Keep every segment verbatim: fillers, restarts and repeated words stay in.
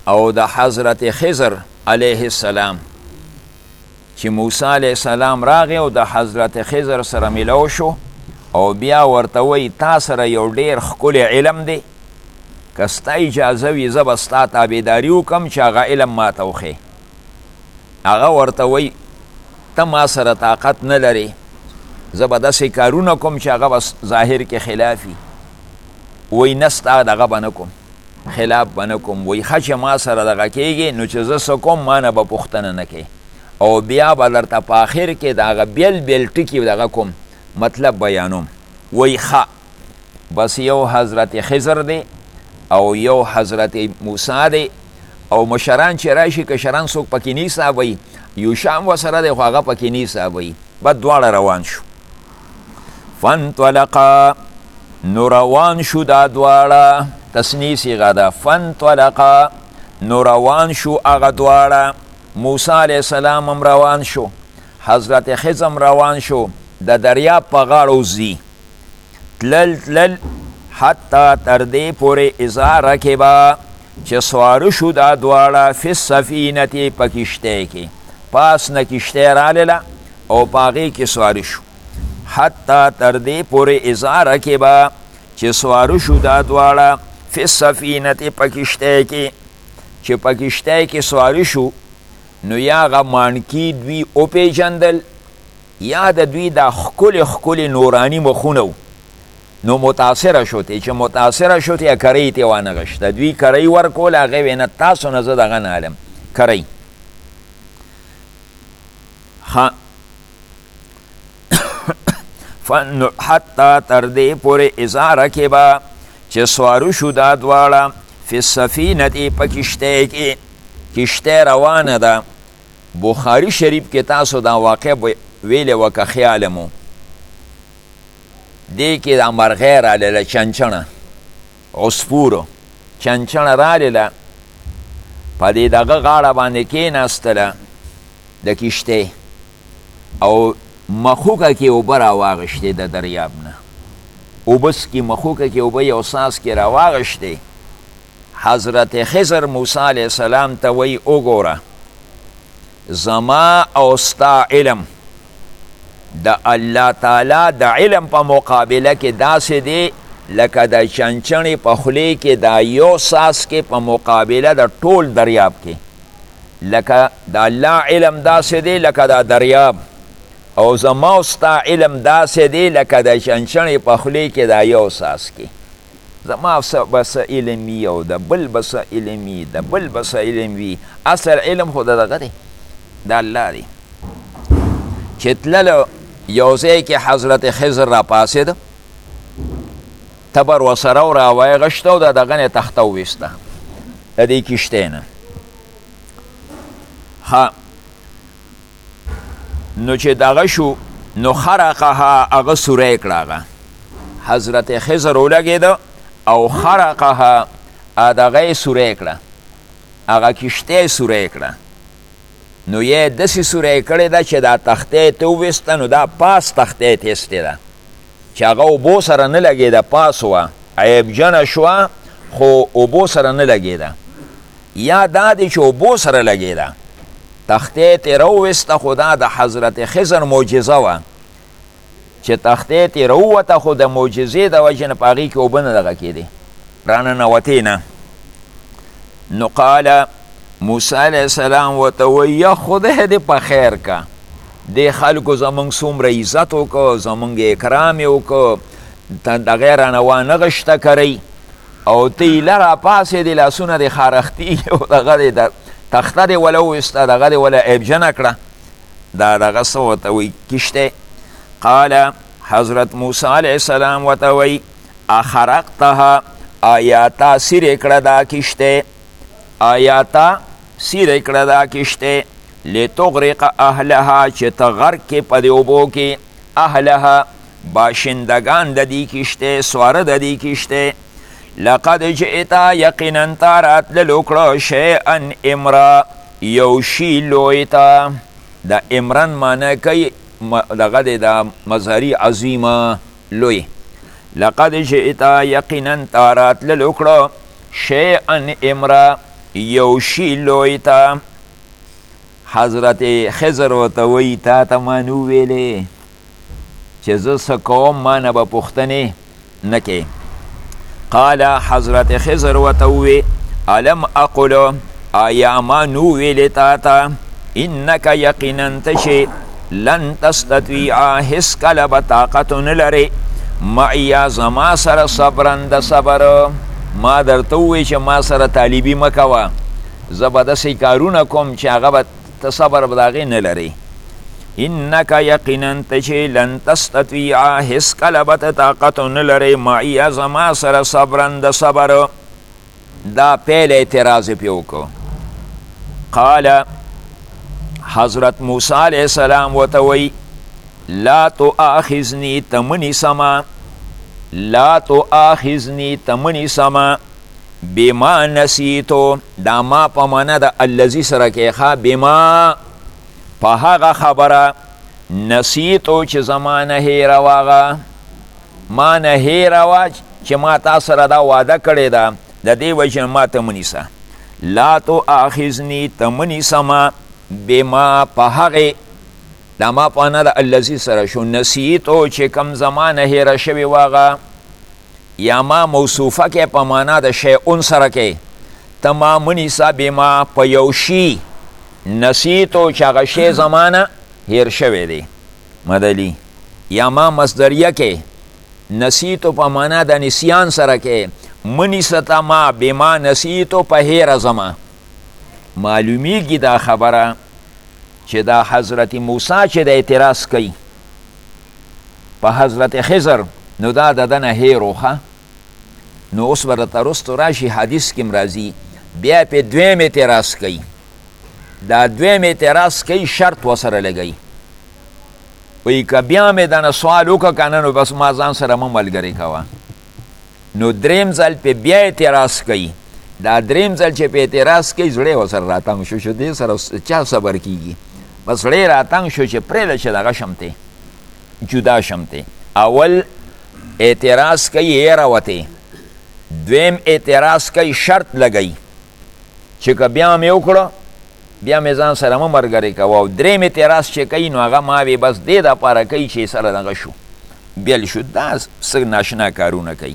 او د حضرت خضر علیه السلام چې موسی علیه السلام راغی او د حضرت خضر سره ملو شو او بیا ورته وی تا سره یو ډیر ښکلی علم دی که ستا اجازه وي زه به ستا تابعداري وکړم چې هغه علم ماته وښیې هغه ورته وی ته ما سره طاقت نه لرې زه به داسې کارونه کوم چې هغه به ظاهر کې خلاف وي وی نه ستا دغه به نه کوم خلاف به نه کوم وی ښه چې ما سره دغه کېږي نو چې زه څه کوم ما نه به پوښتنه نه کوې او بیا به درته په آخر کې د هغه بیل بیل ټکي دغه کوم مطلب بیانوم وی ښه بس یو حضرت خضر دی او یو حضرت موسی دی او مشران چې راشي کشران څوک پکې نه حسابوي یوشع هم ورسره دی خو هغه پکې نه حسابوي بد دواړه روان شو فانطلقا نو روان شو دا دواړه تسنی صیغه ده فانطلقا نو روان شو هغه دواړه موسی علیه السلام هم روان شو حضرت خضر هم روان شو د دریاب په غاړو ځي تلل تلل حتی تر دې پورې اذا رکبا چې سواره شو دا دواړه فی السفینة په کشتۍ کې پاس نه کشتۍ رالله او په هغې کې سواره شو حتی تر دې پورې اذا رکبا چې سواره شو دا دواړه فی السفینة په کشتۍ کې چې په کشتۍ کې سواره شو نو یا هغه مانکي دوی وپېژندل یا د دوی دا ښکلې ښکلې نوراني مخونه نو متاثره شوتې چې متاثره شوتې یا کرۍ تې وانغشته دوی کرۍ ورکول هغې ویې نه تاسو نه زه دغه نه علم کرۍ حتی تر دې پورې اذا رکبا چې سواره شو دا دواړه فی السفینة په کشتۍ کې کشتۍ روانه ده بخاري شریف کې تاسو دا واقع ویلې وه که خیال مو دې کې دا مرغۍ رالیله چنچڼه عصفورو چنچڼه رالیله په دې دغه غاړه باندې کېناستله د کشتۍ او مخوکه کې اوبه راواغشتې د دریاب نه اوبه څکي مخوکه کې اوبه یو ساس کې راواغشتې حضرت خضر موسی علیه السلام ته وی وګوره زما او ستا علم د الله تعالی د علم په مقابله کې داسې دی لکه د چنچڼې په خولې کې دا یو ساس کې په مقابله د ټول دریاب کې لکه د الله علم داسې دی لکه د دریاب او زما او ستا علم داسې دی لکه د چنچڼې په خولې کې دا یو ساس کې زما بس علم وي او د بل بس علم وي د بل بس علم وي اصل علم خو د دغه دی د الله دی چې تللو یو ځای کې حضرت خضر را پاسېده تبر ورسره و راوایغشته او د دغه نه تخته وویسته د دې کشتۍ نه ها نو چې دغه شو نو خرقها هغه سوری کړه هغه حضرت خضر ولګېده او خرقها دغه یې سوری کړه هغه کشتۍ سوری کړه نو یې داسې سوری کړې ده چې دا تختې ته وویسته نو دا پاس تختې تیستې ده چې هغه اوبو سره نه لګېده پاس وه عیبجنه شوه خو اوبو سره نه لګېده یا دا دی چې اوبو سره لګېده تختې تې راوویسته خو دا د حضرت خضر معجزه وه چې تختې تې راووته خو د معجزې د وجې نه په هغې کې اوبه نه دغه کېدې راننوتې نه نو قاله موسی علیه السلام ورته وایي یا خدای دې په خیر که دې خلکو زمونږ څومره عزت وکړو زمونږ اکرام یې وکړو دغه یې رانه وانغشته کرئ او ته ایله راپاسېدې لاسونه دې خارښتېږي او دغه دې تخته دې وله وویسته دغه دې وله عیبجنه کړه دا دغه څه ورته وایي کشتۍ قال حضرت موسی علیه السلام ورته وایي اخرقتها آیا تا سیرې کړه دا کشتۍ آیا تا سیرې کړه دا کشتۍ لتغرق اهلها چې ته غرق کې په دې اوبو کې اهلها باشندگان د دې کشتۍ سواره د دې کشتۍ لقد جئتا یقینا تا راتللو کړه شیئا امرا یو شي لوی ته د امرن معنی کوي دغه دی د مظهري عظیمه لوی لقد جئتا یقینا تا راتللو کړه شیئا امرا یو شي لوی ته. حضرت خضر ورته وایي تا ته ما نو ویلې چې زه څه کوم ما نه به پوښتنې نه کې. قال حضرت خضر ورته ووی الم اقل آیا ما نو ویلې تا ته انک یقینا ته چې لن تستطیع هیڅ کله به طاقت نه لرې معیا زما سره صبرن د صبر. ما درته ووی چې ما سره طالبي مه کوه، زه به داسې کارونه کوم چې هغه به ته صبر به د هغې نه لرې. انک یقینا ته چې لن تستطیع هیڅ کله به ته طاقت نه لرې معیا زما سره صبرن د صبر. دا پیل اعتراض یې پرې وکړو. قال حضرت موسی علیه السلام ورته وایي لا تؤاخذني تمنی سما لا تؤاخذني تمنی سما بما نسیتو. دا ما په معنا د الذي سره کې ښه بما په هغه خبره نسیتو چې زما نه هیره واغه ما نه هیره وه چې ما تا سره دا واده کړې ده د دې وجې ما ته مه نیسه. لا تؤاخذني تمنی سما بما په هغې دا ما په نه د الذي سره شو نسیتو چې کم زما نه هیره شوې واغه یا ما موصوفه کې په معنا د شیئون سره کې ته ما مه نیسه بما په یو شي نسیتو چې هغه شی زما نه هیر شوی دی مدلی. یا ما مصدریه کې نسیتو په معنا د نسیان سره کې مه نیسه ته ما بما نسیتو په هیره زما. معلومیږي دا خبره چې دا حضرت موسی چې د اعتراض کوي په حضرت خضر نو دا د ده نه هیر وښه. نو اوس به درته رستو راشي حدیث کې م راځي بیا پې دویم اعتراض کوي. دا دویم اعتراض کوي شرط ورسره لګوي وایي که بیا مې دنه سوال وکړه که نه نو بس ما ځان سره مه ملګرې کوه. نو دریم ځل پې بیا اعتراض کوي. دا دریم ځل چې په اعتراض کوي زړی ورسره راتنګ شو چې دې سره چا صبر کیږي. بس زړی راتنګ شو چې پرېږده چې دغه شم تی جدا شم تی. اول اعتراض کوي هیره وتې، دویم اعتراض کوي شرط لګوي چې که بیا مې وکړه بیا مې ځان سره مه ملګرې کوه. او دریم اعتراض چې کوي نو هغه ما وی بس دې دپاره کوي چې سره دغه شو بیل شو. دا څه ناشنا کارونه کوي.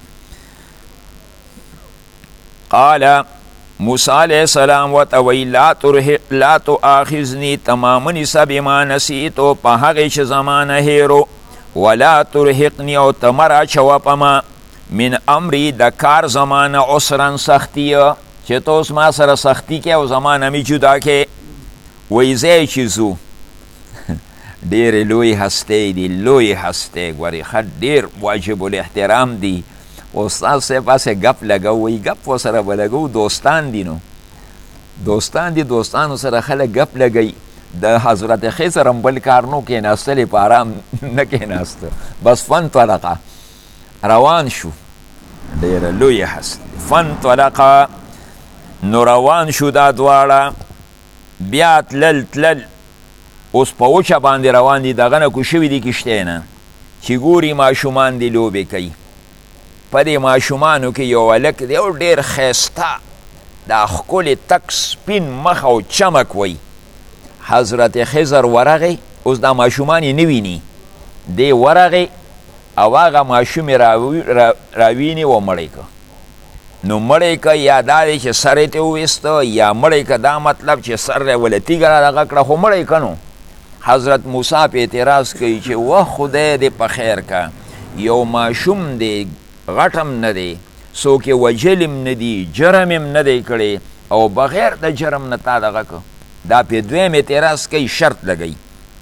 قال موسی علیه السلام ورته وایي لا تؤاخذني تماما نیسه بما نسیتو په هغې چې زما نه هیرو ولا ترهقني او ته مه راچوه په ما من امری د کار زما نه عسرا سختي چې ته اوس ما سره سختي کې او زما نه مې جدا کې. وایي ځای چې ځو ډېرې لوی هستې دي لوی هستې ګورې ښه ډېر واجب الاحترام دي. استاد صاحب هسې ګپ لګو وایي ګپ ورسره به لګو دوستان دي نو دوستان دي دوستانو سره خلک ګپ لګوي. د حضرت خضر هم بل کار نو کېناستلې په آرام نه کېناسته بس فانطلقه روان شو ډېره لوی هست فانطلقه نو روان شو دا دواړه بیا تلل تلل اوس په وچه باندې روان دي دغه نه کوز شوي دي کښتۍ نه چې ګوري ماشومان دي لوبې کوي. په دې ماشومانو کې یو هلک دی او ډېر ښایسته دا ښکلې تک سپین مخ او چمک وی. حضرت خضر ورغی اوس دا ماشومان یې نه ویني دی ورغی او هغه ماشوم یې راویني و مړی که. نو مړی که یا دا دی چې سر یې ترې وویسته یا مړی که دا مطلب چې سر یې وله تیږه را دغه کړه خو مړی که نو. حضرت موسی په اعتراض کوي چې وه خدای دې په خیر که یو ماشوم دی غټم نه دی څوک یې وجلم نه دي جرم یم نه دی کړی او بغیر د جرم نه تا دغه که. دا پې دویم اعتراض کوي شرط لګوي.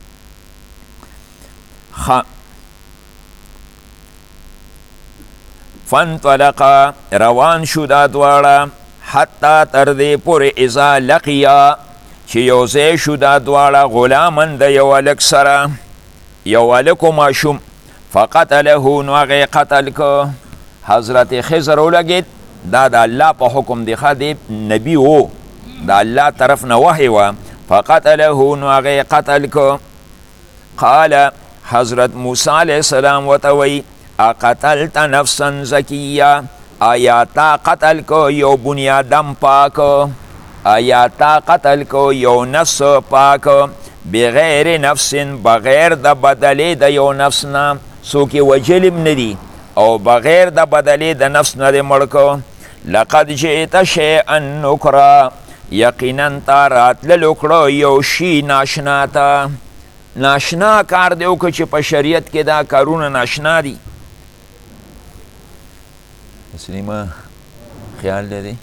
فانطلقا روان شو دا دواړه حتی تر دې پورې اذا لقیا چې یو ځای شو دا دواړه غلامن د یو هلک سره یو هلک و ماشوم فقتله نو هغې قتل که. حضرت خضر ولګېد دا د الله په حکم دی ښه دی نبي و د الله طرف نه وحی وه فقتله نو هغې قتل که. قال حضرت موسی علیه السلام ورته وایي اقتلت نفسا زکیه آیا تا قتل کو یو بنیادم پاک آیا تا قتل کو یو نفس پاک بغیر نفس بغیر د بدلی د یو نفس نه څوک یې وجلم نه دي او بغیر د بدلی د نفس نه دې مړ کو لقد جئت شیئا نکرا یقینا تا راتللو کړه یو شي ناشنا ته ناشنا کار دی وکړه چې په شریعت کې دا کارونه ناشنا دي تسلیمه خیال لري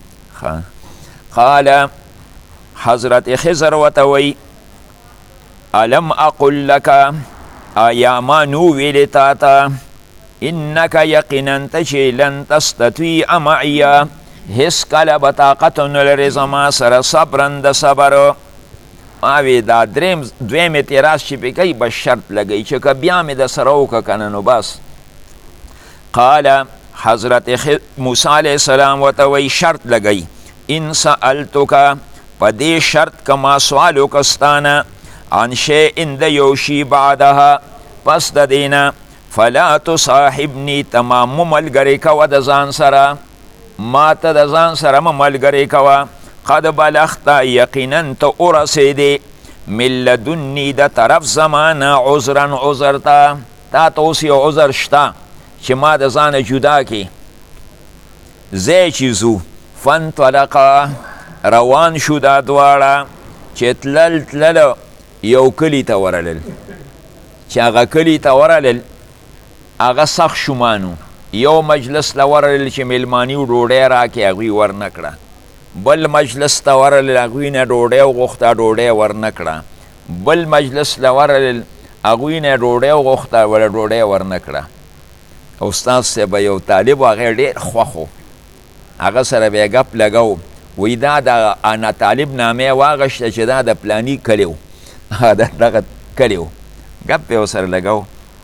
قال حضرت خضر ورته وی الم اقل لك آیا ما نو ویلې تا ته انک یقینا ته چې لن تستطیع معی هیڅ کله به طاقت نه لرې زما سره صبرا د صبر ما وی دا دریم دویم اعتراض چې پې کوي بس شرط لګوي چې که بیا مې د سره وکړه که نه نو بس قال حضرت موسی علیه السلام ورته وی شرط لګوي ان سألتک په دې شرط که ما سوال وکړه ستانه عن شیء د یو شي بعدها پس د دینه فلا تصاحبني تمام ملګری کوه د ځان سره ما ته د ځان سره مه ملګری کوه قد بلغت یقینا ته ورسېدې من لدني د طرف زمانه عذرا عذر ته تا ته اوس یو عذر شته چې ما د ځانه جدا کړي ځای چې ځو فانطلقا روان شو دا دواړه چې تلل تلل یو کلي ته ورلل چې هغه کلي ته ورلل هغه سخت شومانو یو مجلس له ورلل چې میلماني ډوډۍ راکړي هغوی ورنه کړه بل مجلس ته ورلل هغوی نه ډوډۍ وغوښته ډوډۍ ورنه کړه بل مجلس له ورلل هغوی نه ډوډۍ وغوښته وله ډوډۍ ورنه کړه استاد صاحب یو طالب و هغه ډېر خوښ و هغه سره به یې ګپ لګو وی دا د انا طالب نامې واغشته چې دا د پلاني کلی و دغه کلی و ګپ یې ورسره لګو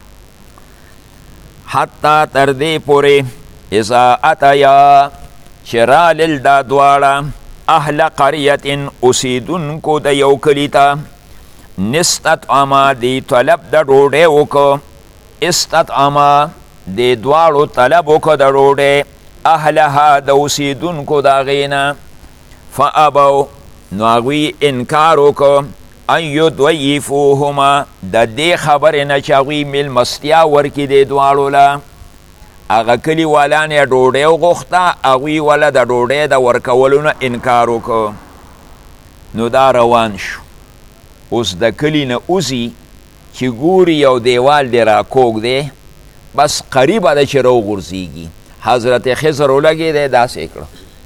حتی تر دې پورې اذا اتیا چې رالل دا دواړه اهل قریة اوسېدونکو د یو کلي ته نستطعما دی طلب د ډوډۍ وکړه استطعما دی دواړو طلب وکړه د ډوډۍ اهلها د اوسېدونکو د هغې نه فابو نو هغوی انکار وکړه ان یضیفوهما د دې خبرې نه چې هغوی میلمستیا ورکړي دې دواړو له هغه کلي والان یې ډوډۍ وغوښته هغوی وله د ډوډۍ د ورکولو نه انکار وکړه نو دا روان شو اوس د کلي نه وځي چې ګوري یو دیوال دی راکوږ دی بس قریبه ده چې راوغورځېږي حضرت خضر ولګېدی داسې کړه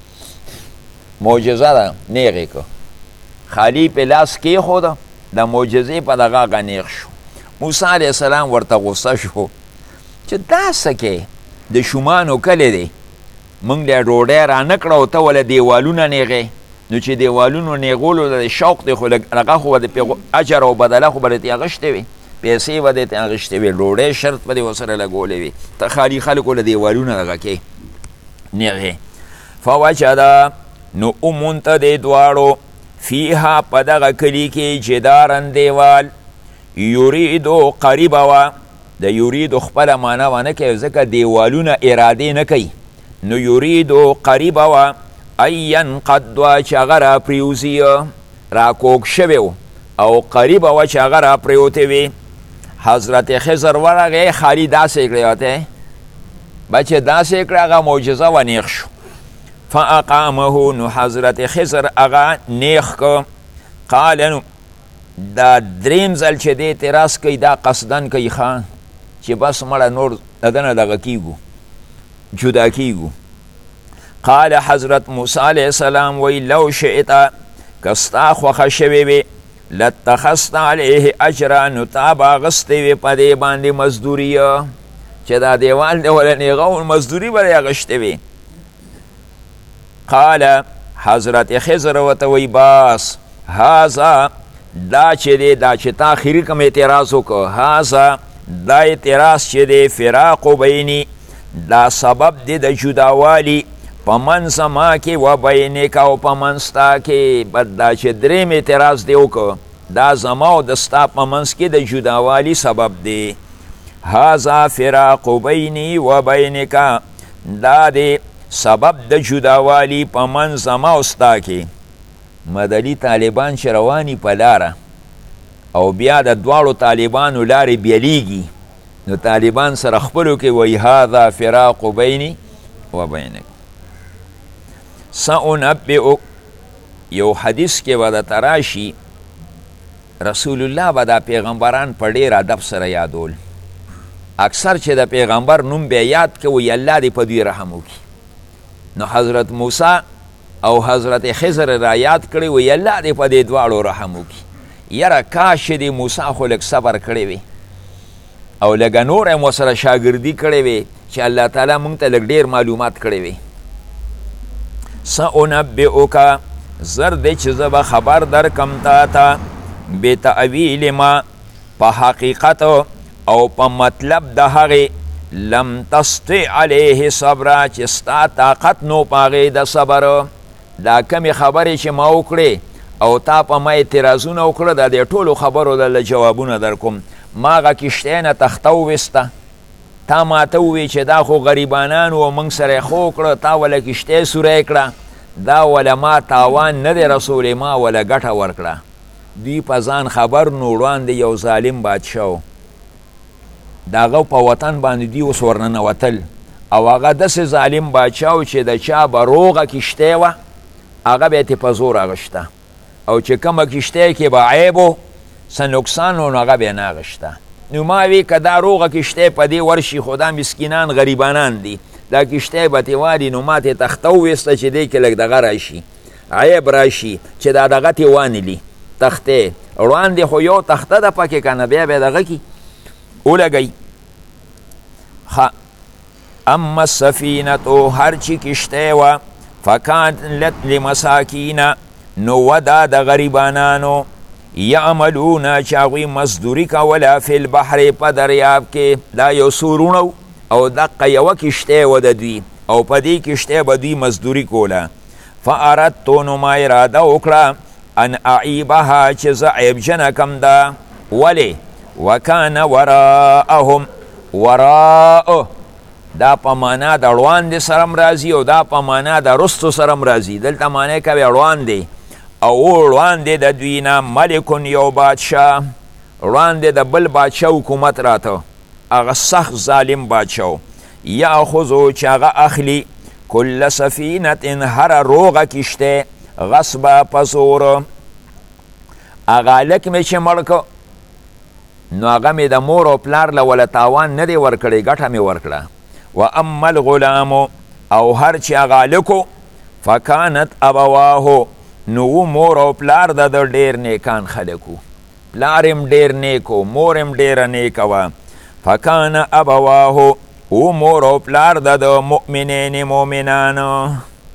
معجزه ده نیغ یې کړه خالی په لاس کېښوده د معجزې په دغه هغه نیغ شو موسی علیه السلام ورته غصه شو چې دا څه کې د شومانو کلی دی موږ له ډوډۍ رانه کړه او ته وله دیوالونه نیغې نو چې دیوالونو نیغولو د شوق دی خو هغه خو به د اجر او بدله خو به درتې اخیستې وي پیسې به درتې اخیستې وي ډوډۍ شرط به دې ورسره لګولې وي ته خالي خلکو له دیوالونه دغه کې نیغې فوجده نو اومونته دې دواړو فیها په دغه کلي کې جدارن دیوال یریدو قریبه وه د یریدو خپله معنی ونه کوي ځکه دیوالونه ارادې نه کوي نو یریدو قریبه وه ان ینقض چې هغه راپرېوځي راکوږ شوی و او قریبه وه چې هغه راپرېوتې وي حضرت خضر ورغی خالي داسې کړی ورته بچې داسې کړی هغه معجزه و نیغ شو فاقامه نو حضرت خضر هغه نیغ که قال نو دا دریم ځل چې دې اعتراض کوي دا قصدن کوي ښه چې بس مړه نور د ده نه دغه کیږو جدا کیږو قال حضرت موسی علیه السلام وی لو شئت که ستا خوښه شوې وې لاتخذت علیه اجرا نو تا به اخیستې وې په دې باندې مزدوري چې دا دیوال دی وله نیغه مزدوري به یې اخیستې وې قال حضرت خضر ورته وی بس هذا دا چې دی دا چې تا آخري کوم اعتراض وکړه هذا دا اعتراض چې دی فراق بیني دا سبب دی د جداوالي په منځ ما کې و بینک او په منځ تا کې بد دا چې دریم اعتراض دی وکړه دا زما او د ستا په منځ کې د جداوالي سبب دی هذا فراق بیني و بینک دا دی سبب د جداوالی په منځ زما او ستا کې مدني طالبان چې رواني په لاره او بیا د دواړو طالبانو لارې بیلیږي نو طالبان سره خپلو کې وایي هذا فراق بیني و بینک. سأنبئک یو حدیث کې به درته راشي رسول الله به دا پیغمبران په ډېر ادب سره یادول. اکثر چې د پیغمبر نوم بیا یاد که وایي الله دې په دوی رحم وکړي. نو حضرت موسی او حضرت خضر را یاد کړي وایي الله دې په دې دواړو رحم وکړي. یاره کاش دې موسی خو لږ صبر کړی وي او لږه نور هم ورسره شاګردي کړې وي چې الله تعالی موږ ته لږ ډېر معلومات کړی وي. سأنبئک زر دی چې زه به خبر درکم تا ته بتأویل ما په حقیقت او په مطلب د هغې لم تستطع علیه صبره چې ستا طاقت نو په هغې د صبر. دا کمې خبرې چې ما وکړې او تا په ما اعتراضونه وکړه د دې ټولو خبرو دله جوابونه در کوم. ما هغه کښتۍ نه تخته وویسته تا ماته ووی چې دا خو غریبانان و موږ سره یې ښه وکړه تا وله کښتۍ سوری کړه دا وله ما تاوان نه دی رسولی ما وله ګټه ورکړه. دوی په ځان خبر نو وړاندې یو ظالم بادشاه و د هغه په وطن باندې دوی اوس ورننوتل او هغه داسې ظالم بادشاه و چې د چا به روغه کښتۍ وه هغه به یې په زور اغشته او چې کومه کښتۍ کې به عیب و څه نقصان و نو هغه به یې نه اغشته. نو ما وی که دا روغه کښتۍ په دې ورشي خو دا مسکینان غریبانان دي دا کښتۍ به ترې والي نو ما ترې تخته وویسته چې دې کې لږ دغه راشي عیب راشي چې دا دغه ترې وانلي تختې وړاندې خو یو تخته ده پکې که نه بیا به یې دغه کي ولګئ. ښه اما السفینة هر چې کښتۍ وه فکانت لمساکینه نو و دا د غریبانانو یعملونه چې هغوی مزدوري کوله فی البحر په دریاب کې دا یو سورونه او دقه یوه کښتۍ وه د دوی او په دې کښتۍ به دوی مزدوري کوله. فاردتو نو ما اراده وکړه ان اعیبها چې زه عیبجنه کم ده ولې وکان وراءهم وراء دا په معنا د وړاندې سره هم راځي او دا په معنا د رستو سره هم راځي. دلته معنی کوي وړاندې او وړاندې د دوی نه ملکون یو بادشاه وړاندې د بل بادشاه حکومت راته هغه سخت ظالم بادشاه یاخذو چې هغه اخلي کل سفینة هر روغه کښتۍ غصبه په زور. هغه هلک مې چې مړ که نو هغه مې د مور او پلار له وله تاوان نه دی ورکړی ګټه مې ورکړه. و اما الغلام او هر چې هغه هلکو فکانت ابواه نو مور او پلار د د ډېر نیکان خلکو پلار هم ډېر نیکو مور هم ډېره نیکه وه. فکان ابواه او مور او پلار د د مؤمنین مؤمنانو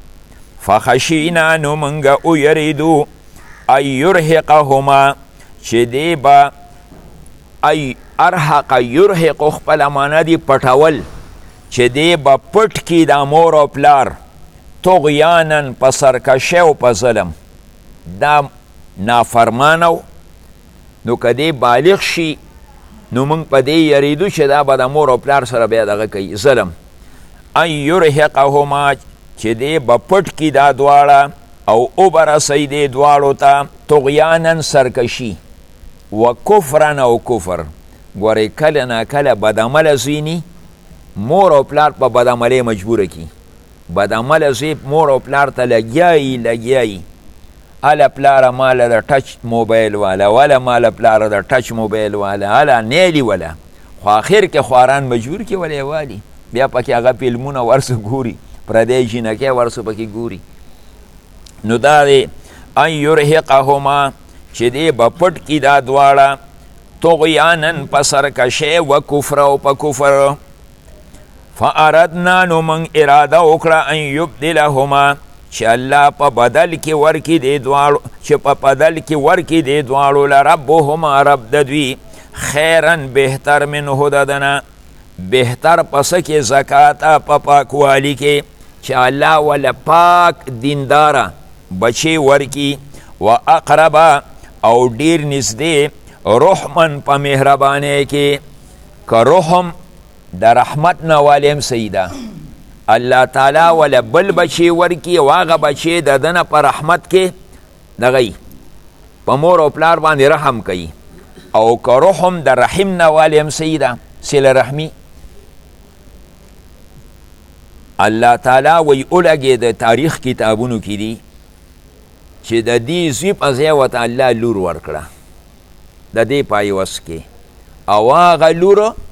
فخشینا نو منګه ویریدو ای یرهقهما چې دی به ای ارحق یرحق خپله معنی دی پټول چې دی به پټ کي دا مور او پلار طغیانن په سرکشۍ او په ظلم دا نافرمانه نو که دی بالغ شي نو موږ په دې یریدو چې دا به د مور او پلار سره بیا دغه کوي ظلم. ان یرهقهما چې دی به پټ کي دا دواړه او وبرسوي دې دواړو ته طغیانن سرکشي و کفرن او کفر. ګورئ کله ناکله بدعمله زوی مور او پلار په بدعملۍ مجبوره کی. بدعمله زوی مور او پلار ته لګیایي لګیایي هله پلاره ماله د ټچ موبایل والا وله ماله پلاره د ټچ موبایل والا هله نیلي وله خو آخر کې خواران مجبور کې ولی والي بیا پکې هغه فلمونه ورسو ګوري پردی جینکۍ ورسو پکې ګوري. نو دا دی ان یرهقهما چې دی به پټ کي دا دواړه طغیانن په سرکشۍ و کفر او په کفر. فاردنا نو من اراده وکړه ان یبدلهما چې الله په بدل کې ورکي دې دواړو چې په بدل کې ورکي دې دواړو لربهما رب د دوی خیرن بهتر منه د دنه بهتر پس کې زکات په پاکوالي کې چې الله ولا پاک دینداره بچی ورکی و اقرب او ډیر نږدې رحمن په مهربانۍ کې که رحم د رحمت نه والیم سیده الله تعالی ولا بل بچی ورکی او هغه بچی د ده نه په رحمت کې دغی په مور او پلار باندې رحم کوي او که روح هم د رحم نه والی هم صحیح ده صله رحمي الله تعالی وی اولګې د تاریخ کتابونو کې دي چې د دې زوی په ځای ورته الله لور ورکړه د دې په عوض کې او هغه لوره